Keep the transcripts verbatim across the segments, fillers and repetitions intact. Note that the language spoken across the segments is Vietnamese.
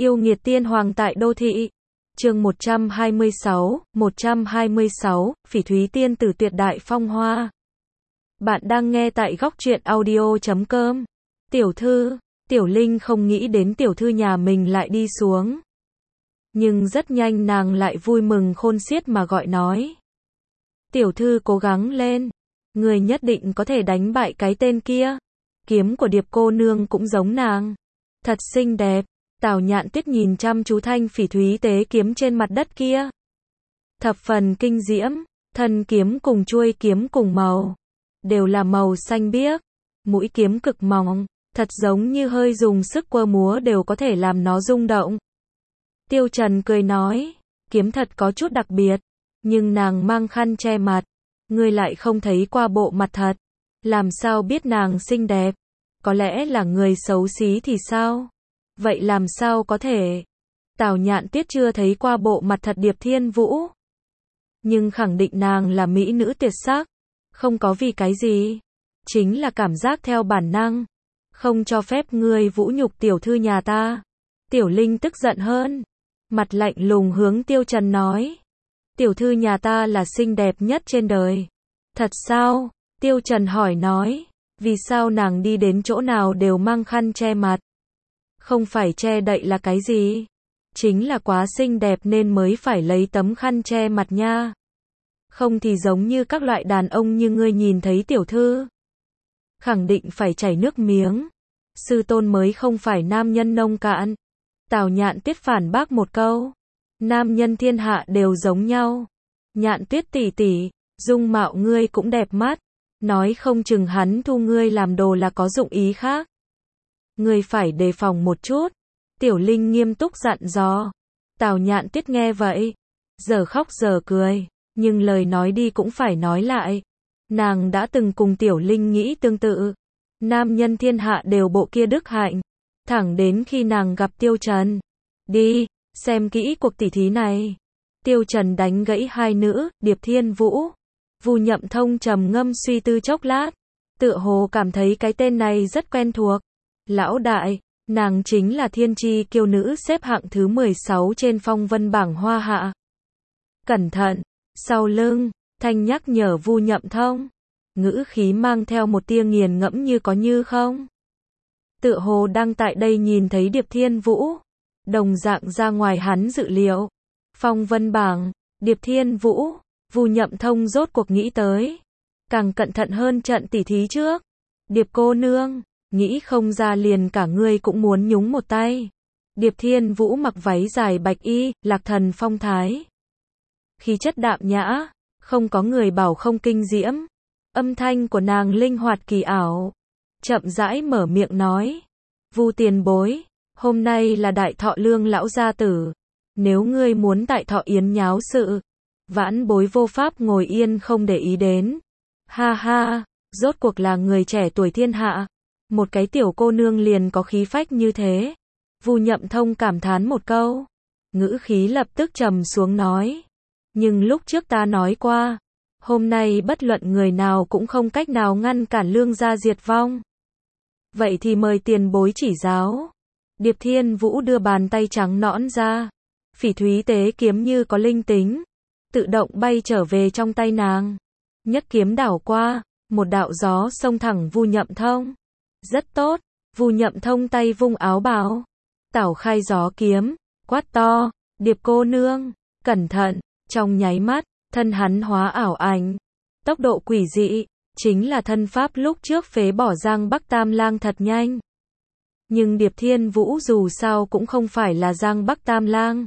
Yêu nghiệt tiên hoàng tại đô thị. Chương một trăm hai mươi sáu, một trăm hai mươi sáu, Phỉ Thúy tiên tử tuyệt đại phong hoa. Bạn đang nghe tại góc truyện audio chấm com. Tiểu thư, Tiểu Linh không nghĩ đến tiểu thư nhà mình lại đi xuống. Nhưng rất nhanh nàng lại vui mừng khôn xiết mà gọi nói. Tiểu thư cố gắng lên. Người nhất định có thể đánh bại cái tên kia. Kiếm của Điệp cô nương cũng giống nàng. Thật xinh đẹp. Tào Nhạn Tuyết nhìn chăm chú thanh phỉ thúy tế kiếm trên mặt đất kia. Thập phần kinh diễm, thân kiếm cùng chuôi kiếm cùng màu. Đều là màu xanh biếc. Mũi kiếm cực mỏng, thật giống như hơi dùng sức quơ múa đều có thể làm nó rung động. Tiêu Trần cười nói, kiếm thật có chút đặc biệt, nhưng nàng mang khăn che mặt. Ngươi lại không thấy qua bộ mặt thật. Làm sao biết nàng xinh đẹp? Có lẽ là người xấu xí thì sao? Vậy làm sao có thể? Tào Nhạn Tuyết chưa thấy qua bộ mặt thật Điệp Thiên Vũ. Nhưng khẳng định nàng là mỹ nữ tuyệt sắc. Không có vì cái gì. Chính là cảm giác theo bản năng. Không cho phép ngươi vũ nhục tiểu thư nhà ta. Tiểu Linh tức giận hơn. Mặt lạnh lùng hướng Tiêu Trần nói. Tiểu thư nhà ta là xinh đẹp nhất trên đời. Thật sao? Tiêu Trần hỏi nói. Vì sao nàng đi đến chỗ nào đều mang khăn che mặt? Không phải che đậy là cái gì? Chính là quá xinh đẹp nên mới phải lấy tấm khăn che mặt nha. Không thì giống như các loại đàn ông như ngươi nhìn thấy tiểu thư. Khẳng định phải chảy nước miếng. Sư tôn mới không phải nam nhân nông cạn. Tào Nhạn Tuyết phản bác một câu. Nam nhân thiên hạ đều giống nhau. Nhạn Tuyết tỷ tỷ, dung mạo ngươi cũng đẹp mắt. Nói không chừng hắn thu ngươi làm đồ là có dụng ý khác. Ngươi phải đề phòng một chút. Tiểu Linh nghiêm túc dặn dò. Tào Nhạn Tuyết nghe vậy. Giờ khóc giờ cười. Nhưng lời nói đi cũng phải nói lại. Nàng đã từng cùng Tiểu Linh nghĩ tương tự. Nam nhân thiên hạ đều bộ kia đức hạnh. Thẳng đến khi nàng gặp Tiêu Trần. Đi, xem kỹ cuộc tỉ thí này. Tiêu Trần đánh gãy hai nữ, Điệp Thiên Vũ. Vu Nhậm Thông trầm ngâm suy tư chốc lát. Tựa hồ cảm thấy cái tên này rất quen thuộc. Lão đại, nàng chính là thiên chi kiêu nữ xếp hạng thứ mười sáu trên phong vân bảng hoa hạ. Cẩn thận, sau lưng, thanh nhắc nhở Vu Nhậm Thông. Ngữ khí mang theo một tia nghiền ngẫm như có như không. Tựa hồ đang tại đây nhìn thấy Điệp Thiên Vũ. Đồng dạng ra ngoài hắn dự liệu. Phong vân bảng, Điệp Thiên Vũ, Vu Nhậm Thông rốt cuộc nghĩ tới. Càng cẩn thận hơn trận tỉ thí trước. Điệp cô nương. Nghĩ không ra liền cả ngươi cũng muốn nhúng một tay. Điệp Thiên Vũ mặc váy dài bạch y, lạc thần phong thái. Khí chất đạm nhã, không có người bảo không kinh diễm. Âm thanh của nàng linh hoạt kỳ ảo. Chậm rãi mở miệng nói. Vu tiền bối, hôm nay là đại thọ lương lão gia tử. Nếu ngươi muốn đại thọ yến nháo sự, vãn bối vô pháp ngồi yên không để ý đến. Ha ha, rốt cuộc là người trẻ tuổi thiên hạ. Một cái tiểu cô nương liền có khí phách như thế. Vu Nhậm Thông cảm thán một câu. Ngữ khí lập tức trầm xuống nói. Nhưng lúc trước ta nói qua. Hôm nay bất luận người nào cũng không cách nào ngăn cản lương gia diệt vong. Vậy thì mời tiền bối chỉ giáo. Điệp Thiên Vũ đưa bàn tay trắng nõn ra. Phỉ thúy tế kiếm như có linh tính. Tự động bay trở về trong tay nàng. Nhấc kiếm đảo qua. Một đạo gió xông thẳng Vu Nhậm Thông. Rất tốt, Vu Nhậm Thông tay vung áo bào. Tảo khai gió kiếm, quát to, Điệp cô nương, cẩn thận, trong nháy mắt, thân hắn hóa ảo ảnh. Tốc độ quỷ dị, chính là thân pháp lúc trước phế bỏ Giang Bắc Tam Lang thật nhanh. Nhưng Điệp Thiên Vũ dù sao cũng không phải là Giang Bắc Tam Lang.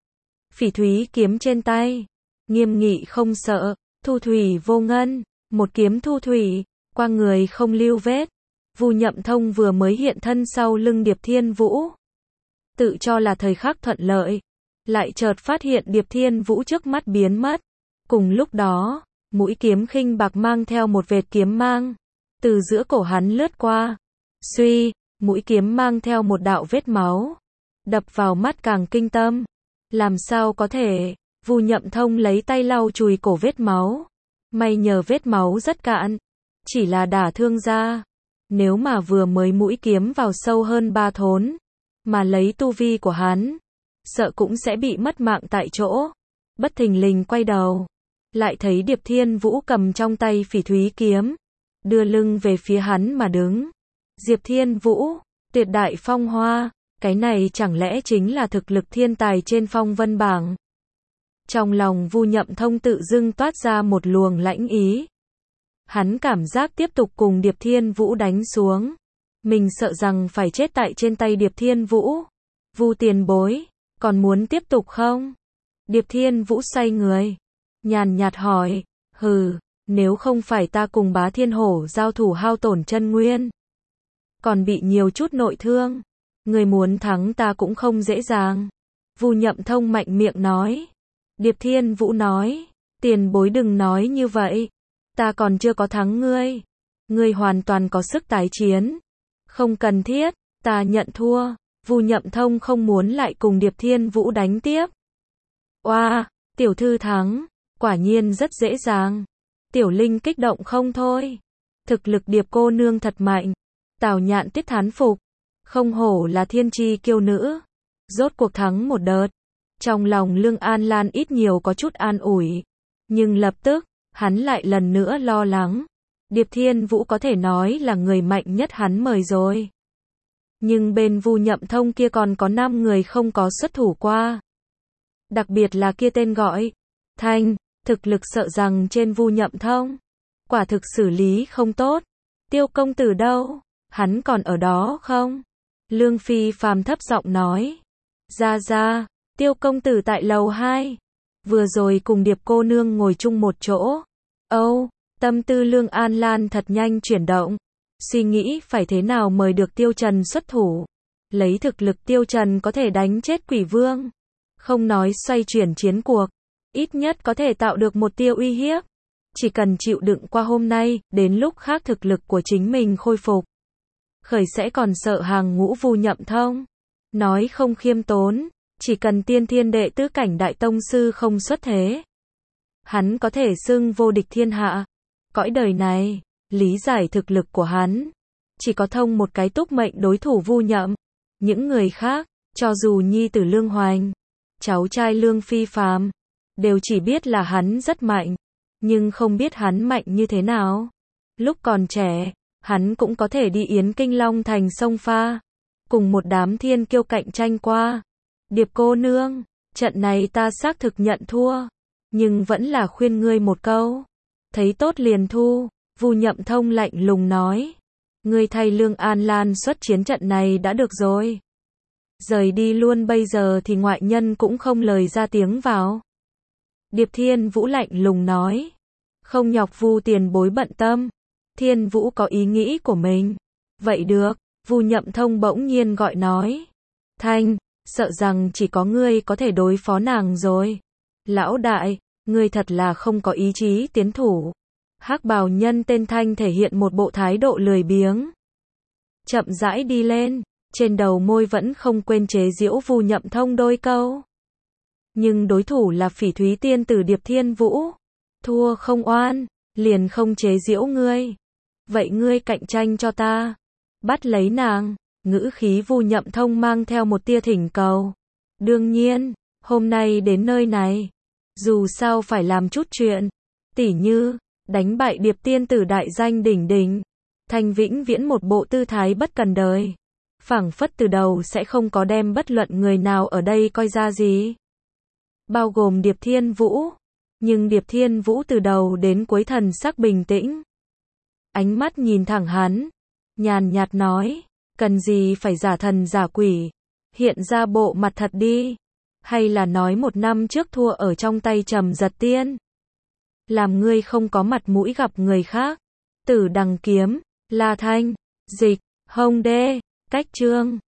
Phỉ thúy kiếm trên tay, nghiêm nghị không sợ, thu thủy vô ngân, một kiếm thu thủy, qua người không lưu vết. Vu Nhậm Thông vừa mới hiện thân sau lưng Điệp Thiên Vũ. Tự cho là thời khắc thuận lợi. Lại chợt phát hiện Điệp Thiên Vũ trước mắt biến mất. Cùng lúc đó, mũi kiếm khinh bạc mang theo một vệt kiếm mang. Từ giữa cổ hắn lướt qua. Suy, mũi kiếm mang theo một đạo vết máu. Đập vào mắt càng kinh tâm. Làm sao có thể, Vu Nhậm Thông lấy tay lau chùi cổ vết máu. May nhờ vết máu rất cạn. Chỉ là đả thương da. Nếu mà vừa mới mũi kiếm vào sâu hơn ba thốn, mà lấy tu vi của hắn, sợ cũng sẽ bị mất mạng tại chỗ. Bất thình lình quay đầu, lại thấy Điệp Thiên Vũ cầm trong tay phỉ thúy kiếm, đưa lưng về phía hắn mà đứng. Diệp Thiên Vũ, tuyệt đại phong hoa, cái này chẳng lẽ chính là thực lực thiên tài trên phong vân bảng? Trong lòng Vu Nhậm Thông tự dưng toát ra một luồng lãnh ý. Hắn cảm giác tiếp tục cùng Điệp Thiên Vũ đánh xuống, mình sợ rằng phải chết tại trên tay Điệp Thiên Vũ. Vu tiền bối, còn muốn tiếp tục không? Điệp Thiên Vũ xoay người, nhàn nhạt hỏi, hừ, nếu không phải ta cùng Bá Thiên Hổ giao thủ hao tổn chân nguyên, còn bị nhiều chút nội thương, người muốn thắng ta cũng không dễ dàng. Vu Nhậm Thông mạnh miệng nói. Điệp Thiên Vũ nói, tiền bối đừng nói như vậy, ta còn chưa có thắng ngươi, ngươi hoàn toàn có sức tái chiến, không cần thiết, ta nhận thua. Vu Nhậm Thông không muốn lại cùng Điệp Thiên Vũ đánh tiếp. Oa, tiểu thư thắng, quả nhiên rất dễ dàng. Tiểu Linh kích động không thôi. Thực lực Điệp cô nương thật mạnh. Tào Nhạn Tuyết thán phục, không hổ là thiên chi kiêu nữ, rốt cuộc thắng một đợt. Trong lòng Lương An Lan ít nhiều có chút an ủi, nhưng lập tức, hắn lại lần nữa lo lắng. Điệp Thiên Vũ có thể nói là người mạnh nhất hắn mời rồi. Nhưng bên Vu Nhậm Thông kia còn có năm người không có xuất thủ qua. Đặc biệt là kia tên gọi Thanh, thực lực sợ rằng trên Vu Nhậm Thông, quả thực xử lý không tốt. Tiêu công tử đâu? Hắn còn ở đó không? Lương Phi Phàm thấp giọng nói. Ra ra, Tiêu công tử tại lầu hai, vừa rồi cùng Điệp cô nương ngồi chung một chỗ. Âu, tâm tư Lương An Lan thật nhanh chuyển động, suy nghĩ phải thế nào mời được Tiêu Trần xuất thủ. Lấy thực lực Tiêu Trần có thể đánh chết Quỷ Vương, không nói xoay chuyển chiến cuộc, ít nhất có thể tạo được một tia uy hiếp. Chỉ cần chịu đựng qua hôm nay, đến lúc khác thực lực của chính mình khôi phục, khởi sẽ còn sợ hàng ngũ Vu Nhậm Thông. Nói không khiêm tốn, chỉ cần tiên thiên đệ tứ cảnh đại tông sư không xuất thế, hắn có thể xưng vô địch thiên hạ. Cõi đời này, lý giải thực lực của hắn, chỉ có Thông một cái túc mệnh đối thủ Vu Nhậm. Những người khác, cho dù nhi tử Lương Hoành, cháu trai Lương Phi Phàm, đều chỉ biết là hắn rất mạnh, nhưng không biết hắn mạnh như thế nào. Lúc còn trẻ, hắn cũng có thể đi Yến Kinh Long Thành sông pha, cùng một đám thiên kiêu cạnh tranh qua. Điệp cô nương, trận này ta xác thực nhận thua, nhưng vẫn là khuyên ngươi một câu, thấy tốt liền thu. Vu Nhậm Thông lạnh lùng nói, ngươi thay Lương An Lan xuất chiến trận này đã được rồi, rời đi luôn bây giờ thì ngoại nhân cũng không lời ra tiếng vào. Điệp Thiên Vũ lạnh lùng nói, không nhọc Vu tiền bối bận tâm, Thiên Vũ có ý nghĩ của mình. Vậy được. Vu Nhậm Thông bỗng nhiên gọi nói, Thanh, sợ rằng chỉ có ngươi có thể đối phó nàng rồi. Lão đại, ngươi thật là không có ý chí tiến thủ. Hắc bào nhân tên Thanh thể hiện một bộ thái độ lười biếng, chậm rãi đi lên, trên đầu môi vẫn không quên chế giễu Vu Nhậm Thông đôi câu. Nhưng đối thủ là Phỉ Thúy tiên tử Điệp Thiên Vũ, thua không oan, liền không chế giễu ngươi. Vậy ngươi cạnh tranh cho ta, bắt lấy nàng. Ngữ khí Vu Nhậm Thông mang theo một tia thỉnh cầu. Đương nhiên, hôm nay đến nơi này, dù sao phải làm chút chuyện, tỉ như đánh bại Điệp tiên tử đại danh đỉnh đỉnh. Thanh vĩnh viễn một bộ tư thái bất cần đời, phảng phất từ đầu sẽ không có đem bất luận người nào ở đây coi ra gì, bao gồm Điệp Thiên Vũ. Nhưng Điệp Thiên Vũ từ đầu đến cuối thần sắc bình tĩnh, ánh mắt nhìn thẳng hắn, nhàn nhạt nói, cần gì phải giả thần giả quỷ, hiện ra bộ mặt thật đi, hay là nói một năm trước thua ở trong tay Trầm Giật Tiên, làm ngươi không có mặt mũi gặp người khác. Tử Đằng kiếm, La Thanh, dịch, Hồng Đê, cách chương.